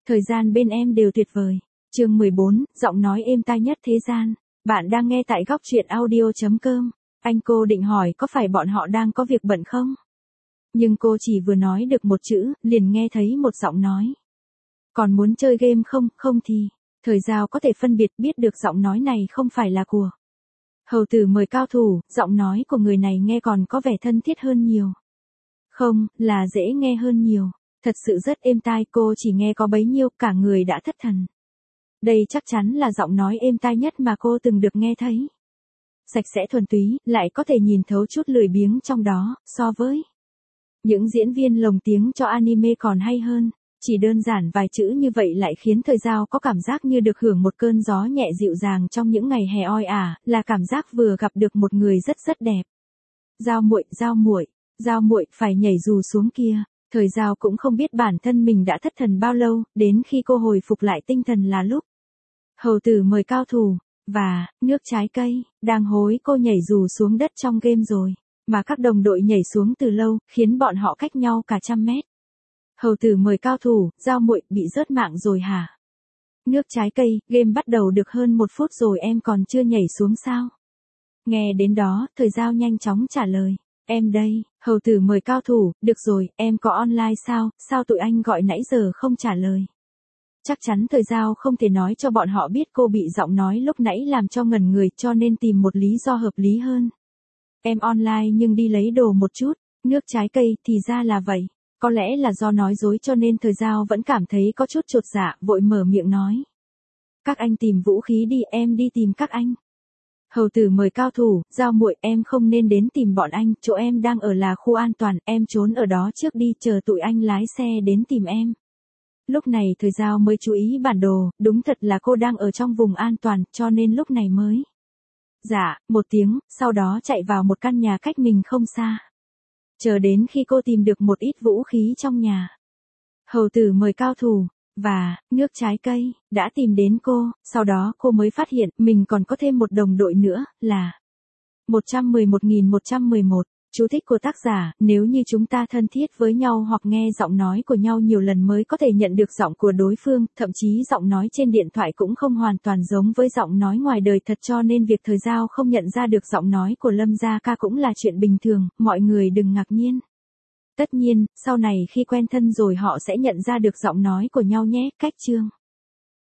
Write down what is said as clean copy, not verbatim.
Thời gian bên em đều tuyệt vời. Chương 14, giọng nói êm tai nhất thế gian. Bạn đang nghe tại góc truyện audio.com. Anh cô định hỏi có phải bọn họ đang có việc bận không? Nhưng cô chỉ vừa nói được một chữ, liền nghe thấy một giọng nói. Còn muốn chơi game không? Không thì. Thời Giao có thể phân biệt biết được giọng nói này không phải là của Hầu Tử mời cao thủ, giọng nói của người này nghe còn có vẻ thân thiết hơn nhiều. Không, là dễ nghe hơn nhiều. Thật sự rất êm tai, cô chỉ nghe có bấy nhiêu, cả người đã thất thần. Đây chắc chắn là giọng nói êm tai nhất mà cô từng được nghe thấy. Sạch sẽ thuần túy, lại có thể nhìn thấu chút lười biếng trong đó, so với những diễn viên lồng tiếng cho anime còn hay hơn. Chỉ đơn giản vài chữ như vậy lại khiến Thời Giao có cảm giác như được hưởng một cơn gió nhẹ dịu dàng trong những ngày hè oi ả, là cảm giác vừa gặp được một người rất rất đẹp. Giao muội, Giao muội phải nhảy dù xuống kia. Thời Giao cũng không biết bản thân mình đã thất thần bao lâu, đến khi cô hồi phục lại tinh thần là lúc Hầu Tử mời cao thủ, và nước trái cây, đang hối cô nhảy dù xuống đất trong game rồi, mà các đồng đội nhảy xuống từ lâu, khiến bọn họ cách nhau cả 100 mét. Hầu Tử mời cao thủ, Giao muội bị rớt mạng rồi hả? Nước trái cây, game bắt đầu được hơn 1 phút rồi em còn chưa nhảy xuống sao? Nghe đến đó, Thời Giao nhanh chóng trả lời. Em đây. Hầu Tử mời cao thủ, được rồi, em có online sao tụi anh gọi nãy giờ không trả lời? Chắc chắn Thời Giao không thể nói cho bọn họ biết cô bị giọng nói lúc nãy làm cho ngẩn người, cho nên tìm một lý do hợp lý hơn. Em online nhưng đi lấy đồ một chút, nước trái cây, thì ra là vậy. Có lẽ là do nói dối cho nên Thời Giao vẫn cảm thấy có chút chột dạ, vội mở miệng nói. Các anh tìm vũ khí đi, em đi tìm các anh. Hầu Tử mời cao thủ, Giao muội, em không nên đến tìm bọn anh, chỗ em đang ở là khu an toàn, em trốn ở đó trước đi, chờ tụi anh lái xe đến tìm em. Lúc này Thời Giao mới chú ý bản đồ, đúng thật là cô đang ở trong vùng an toàn, cho nên lúc này mới. Dạ, một tiếng, sau đó chạy vào một căn nhà cách mình không xa. Chờ đến khi cô tìm được một ít vũ khí trong nhà. Hầu Tử mời cao thủ, và nước trái cây, đã tìm đến cô, sau đó cô mới phát hiện mình còn có thêm một đồng đội nữa, là 111.111. Chú thích của tác giả, nếu như chúng ta thân thiết với nhau hoặc nghe giọng nói của nhau nhiều lần mới có thể nhận được giọng của đối phương, thậm chí giọng nói trên điện thoại cũng không hoàn toàn giống với giọng nói ngoài đời thật, cho nên việc Thời Giao không nhận ra được giọng nói của Lâm Gia Ca cũng là chuyện bình thường, mọi người đừng ngạc nhiên. Tất nhiên, sau này khi quen thân rồi họ sẽ nhận ra được giọng nói của nhau nhé, cách chương.